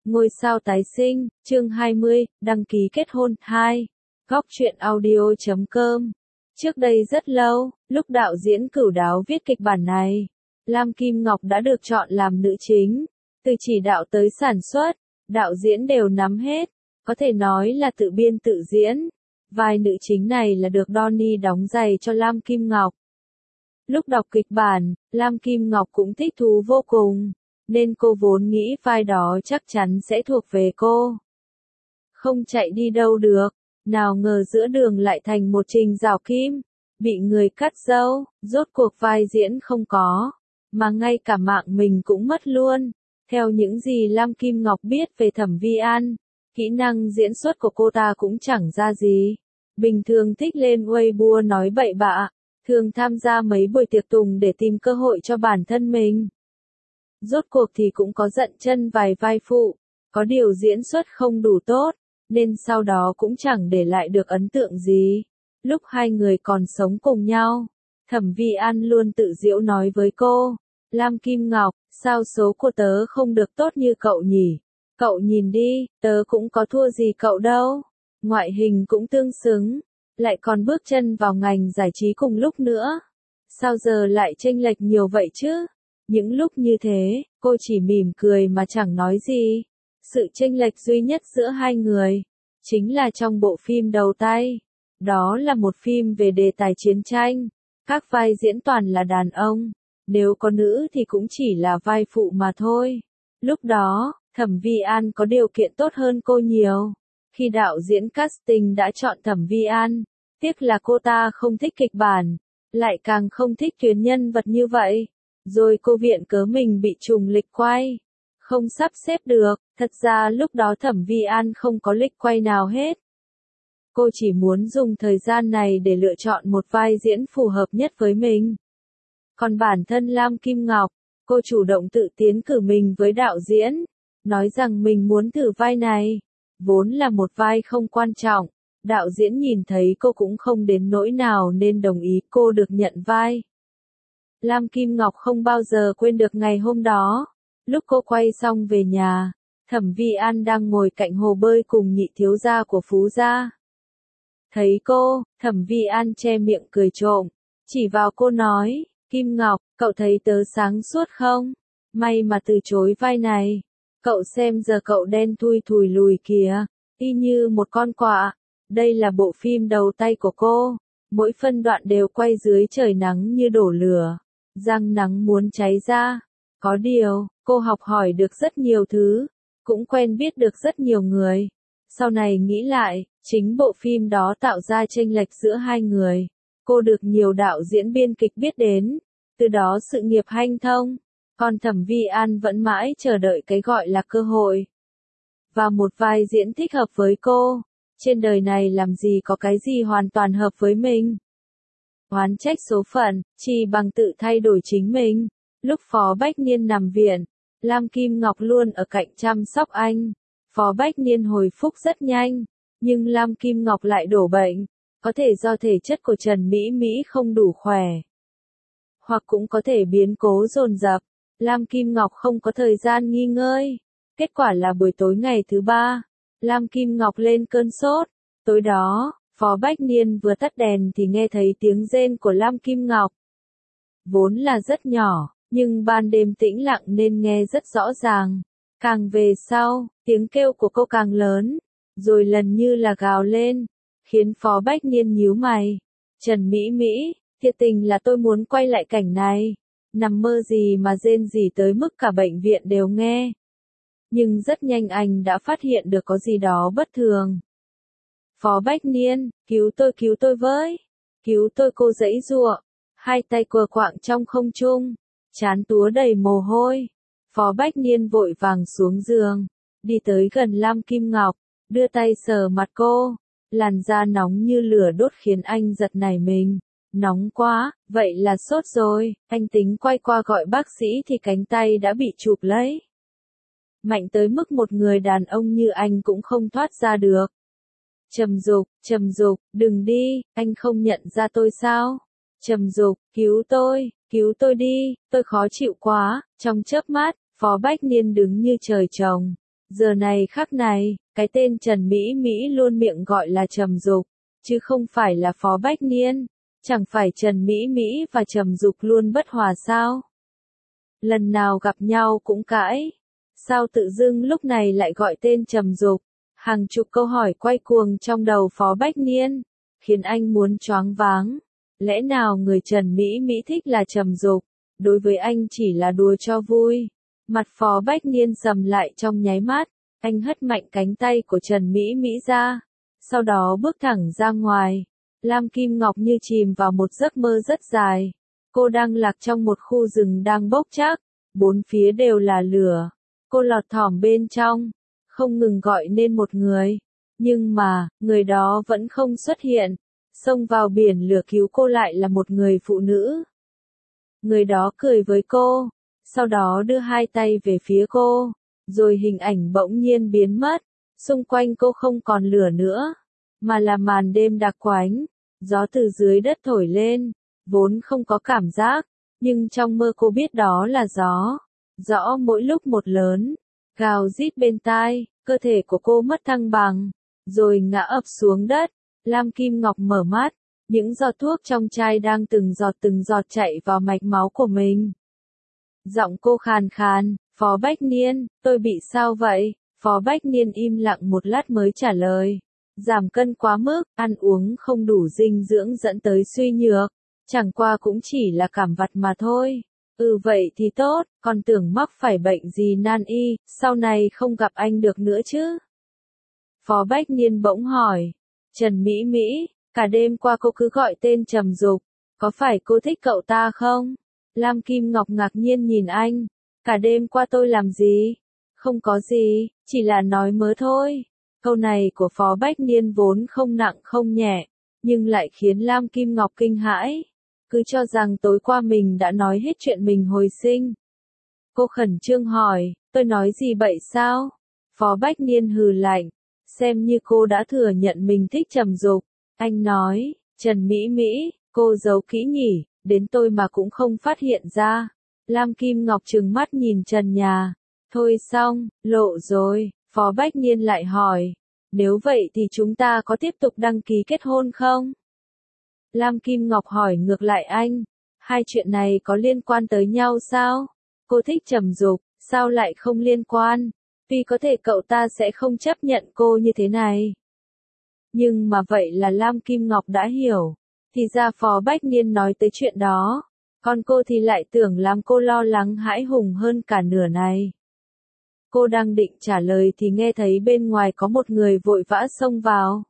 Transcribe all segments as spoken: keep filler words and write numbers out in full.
Ngôi sao tái sinh, chương hai mươi, đăng ký kết hôn, hai. Góc truyện audio chấm com. Trước đây rất lâu, lúc đạo diễn Cửu Đáo viết kịch bản này, Lam Kim Ngọc đã được chọn làm nữ chính. Từ chỉ đạo tới sản xuất, đạo diễn đều nắm hết, có thể nói là tự biên tự diễn. Vai nữ chính này là được Donnie đóng giày cho Lam Kim Ngọc. Lúc đọc kịch bản, Lam Kim Ngọc cũng thích thú vô cùng, nên cô vốn nghĩ vai đó chắc chắn sẽ thuộc về cô. Không chạy đi đâu được, nào ngờ giữa đường lại thành một Trình Dạo Kim, bị người cắt râu, rốt cuộc vai diễn không có, mà ngay cả mạng mình cũng mất luôn. Theo những gì Lam Kim Ngọc biết về Thẩm Vi An, kỹ năng diễn xuất của cô ta cũng chẳng ra gì. Bình thường thích lên Weibo nói bậy bạ, thường tham gia mấy buổi tiệc tùng để tìm cơ hội cho bản thân mình. Rốt cuộc thì cũng có dậm chân vài vai phụ, có điều diễn xuất không đủ tốt, nên sau đó cũng chẳng để lại được ấn tượng gì. Lúc hai người còn sống cùng nhau, Thẩm Vi An luôn tự giễu nói với cô, Lam Kim Ngọc, sao số của tớ không được tốt như cậu nhỉ? Cậu nhìn đi, tớ cũng có thua gì cậu đâu. Ngoại hình cũng tương xứng, lại còn bước chân vào ngành giải trí cùng lúc nữa. Sao giờ lại chênh lệch nhiều vậy chứ? Những lúc như thế, cô chỉ mỉm cười mà chẳng nói gì. Sự chênh lệch duy nhất giữa hai người, chính là trong bộ phim đầu tay. Đó là một phim về đề tài chiến tranh. Các vai diễn toàn là đàn ông. Nếu có nữ thì cũng chỉ là vai phụ mà thôi. Lúc đó, Thẩm Vi An có điều kiện tốt hơn cô nhiều. Khi đạo diễn casting đã chọn Thẩm Vi An, tiếc là cô ta không thích kịch bản, lại càng không thích tuyến nhân vật như vậy. Rồi cô viện cớ mình bị trùng lịch quay, không sắp xếp được. Thật ra lúc đó Thẩm Vi An không có lịch quay nào hết. Cô chỉ muốn dùng thời gian này để lựa chọn một vai diễn phù hợp nhất với mình. Còn bản thân Lam Kim Ngọc, cô chủ động tự tiến cử mình với đạo diễn, nói rằng mình muốn thử vai này. Vốn là một vai không quan trọng, đạo diễn nhìn thấy cô cũng không đến nỗi nào nên đồng ý cô được nhận vai. Lam Kim Ngọc không bao giờ quên được ngày hôm đó. Lúc cô quay xong về nhà, Thẩm Vi An đang ngồi cạnh hồ bơi cùng nhị thiếu gia của Phú gia. Thấy cô, Thẩm Vi An che miệng cười trộm, chỉ vào cô nói, Kim Ngọc, cậu thấy tớ sáng suốt không? May mà từ chối vai này. Cậu xem giờ cậu đen thui thùi lùi kìa, y như một con quạ. Đây là bộ phim đầu tay của cô, mỗi phân đoạn đều quay dưới trời nắng như đổ lửa, răng nắng muốn cháy ra. Có điều, cô học hỏi được rất nhiều thứ, cũng quen biết được rất nhiều người. Sau này nghĩ lại, chính bộ phim đó tạo ra chênh lệch giữa hai người. Cô được nhiều đạo diễn biên kịch biết đến, từ đó sự nghiệp hanh thông. Còn Thẩm Vi An vẫn mãi chờ đợi cái gọi là cơ hội. Và một vai diễn thích hợp với cô. Trên đời này làm gì có cái gì hoàn toàn hợp với mình. Oán trách số phận, chỉ bằng tự thay đổi chính mình. Lúc Phó Bách Niên nằm viện, Lam Kim Ngọc luôn ở cạnh chăm sóc anh. Phó Bách Niên hồi phục rất nhanh, nhưng Lam Kim Ngọc lại đổ bệnh. Có thể do thể chất của Trần Mỹ Mỹ không đủ khỏe, hoặc cũng có thể biến cố dồn dập. Lam Kim Ngọc không có thời gian nghỉ ngơi. Kết quả là buổi tối ngày thứ ba, Lam Kim Ngọc lên cơn sốt. Tối đó, Phó Bách Niên vừa tắt đèn thì nghe thấy tiếng rên của Lam Kim Ngọc. Vốn là rất nhỏ, nhưng ban đêm tĩnh lặng nên nghe rất rõ ràng. Càng về sau, tiếng kêu của cô càng lớn, rồi lần như là gào lên, khiến Phó Bách Niên nhíu mày. Trần Mỹ Mỹ, thiệt tình là tôi muốn quay lại cảnh này. Nằm mơ gì mà rên rỉ tới mức cả bệnh viện đều nghe. Nhưng rất nhanh anh đã phát hiện được có gì đó bất thường. Phó Bách Niên, cứu tôi cứu tôi với. Cứu tôi, cô giãy giụa, hai tay quờ quạng trong không trung, trán túa đầy mồ hôi. Phó Bách Niên vội vàng xuống giường, đi tới gần Lam Kim Ngọc, đưa tay sờ mặt cô. Làn da nóng như lửa đốt khiến anh giật nảy mình. Nóng quá, vậy là sốt rồi. Anh tính quay qua gọi bác sĩ thì cánh tay đã bị chụp lấy. Mạnh tới mức một người đàn ông như anh cũng không thoát ra được. Trầm Dục, Trầm Dục, đừng đi, anh không nhận ra tôi sao? Trầm Dục, cứu tôi, cứu tôi đi, tôi khó chịu quá. Trong chớp mắt, Phó Bách Niên đứng như trời trồng, Giờ này khắc này, cái tên Trần Mỹ Mỹ luôn miệng gọi là Trầm Dục, chứ không phải là Phó Bách Niên. Chẳng phải Trần Mỹ Mỹ và Trầm Dục luôn bất hòa sao? Lần nào gặp nhau cũng cãi. Sao tự dưng lúc này lại gọi tên Trầm Dục? Hàng chục câu hỏi quay cuồng trong đầu Phó Bách Niên, khiến anh muốn choáng váng. Lẽ nào người Trần Mỹ Mỹ thích là Trầm Dục, đối với anh chỉ là đùa cho vui? Mặt Phó Bách Niên sầm lại trong nháy mắt, anh hất mạnh cánh tay của Trần Mỹ Mỹ ra, sau đó bước thẳng ra ngoài. Lam Kim Ngọc như chìm vào một giấc mơ rất dài. Cô đang lạc trong một khu rừng đang bốc chác, bốn phía đều là lửa. Cô lọt thỏm bên trong, không ngừng gọi nên một người. Nhưng mà, người đó vẫn không xuất hiện. Xông vào biển lửa cứu cô lại là một người phụ nữ. Người đó cười với cô, sau đó đưa hai tay về phía cô, rồi hình ảnh bỗng nhiên biến mất. Xung quanh cô không còn lửa nữa, mà là màn đêm đặc quánh. Gió từ dưới đất thổi lên, vốn không có cảm giác, nhưng trong mơ cô biết đó là gió. Gió mỗi lúc một lớn, gào rít bên tai, cơ thể của cô mất thăng bằng, rồi ngã ập xuống đất. Lam Kim Ngọc mở mắt, những giọt thuốc trong chai đang từng giọt từng giọt chạy vào mạch máu của mình. Giọng cô khàn khàn, Phó Bách Niên, tôi bị sao vậy? Phó Bách Niên im lặng một lát mới trả lời. Giảm cân quá mức, ăn uống không đủ dinh dưỡng dẫn tới suy nhược. Chẳng qua cũng chỉ là cảm vặt mà thôi. Ừ vậy thì tốt, còn tưởng mắc phải bệnh gì nan y, sau này không gặp anh được nữa chứ? Phó Bách Niên bỗng hỏi. Trần Mỹ Mỹ, cả đêm qua cô cứ gọi tên Trầm Dục, có phải cô thích cậu ta không? Lam Kim Ngọc ngạc nhiên nhìn anh. Cả đêm qua tôi làm gì? Không có gì, chỉ là nói mớ thôi. Câu này của Phó Bách Niên vốn không nặng không nhẹ, nhưng lại khiến Lam Kim Ngọc kinh hãi. Cứ cho rằng tối qua mình đã nói hết chuyện mình hồi sinh. Cô khẩn trương hỏi, tôi nói gì bậy sao? Phó Bách Niên hừ lạnh, xem như cô đã thừa nhận mình thích Trầm Dục. Anh nói, Trần Mỹ Mỹ, cô giấu kỹ nhỉ, đến tôi mà cũng không phát hiện ra. Lam Kim Ngọc trừng mắt nhìn trần nhà. Thôi xong, lộ rồi. Phó Bách Niên lại hỏi, nếu vậy thì chúng ta có tiếp tục đăng ký kết hôn không? Lam Kim Ngọc hỏi ngược lại anh, hai chuyện này có liên quan tới nhau sao? Cô thích Trầm Dục, sao lại không liên quan? Vì có thể cậu ta sẽ không chấp nhận cô như thế này. Nhưng mà vậy là Lam Kim Ngọc đã hiểu, thì ra Phó Bách Niên nói tới chuyện đó, còn cô thì lại tưởng làm cô lo lắng hãi hùng hơn cả nửa này. Cô đang định trả lời thì nghe thấy bên ngoài có một người vội vã xông vào.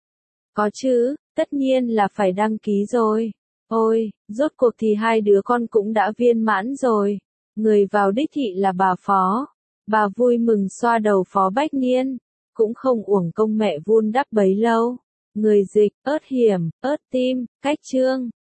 Có chứ, tất nhiên là phải đăng ký rồi. Ôi, rốt cuộc thì hai đứa con cũng đã viên mãn rồi. Người vào đích thị là bà Phó. Bà vui mừng xoa đầu Phó Bách Niên. Cũng không uổng công mẹ vun đắp bấy lâu. Người dịch, ớt hiểm, ớt tim, cách chương.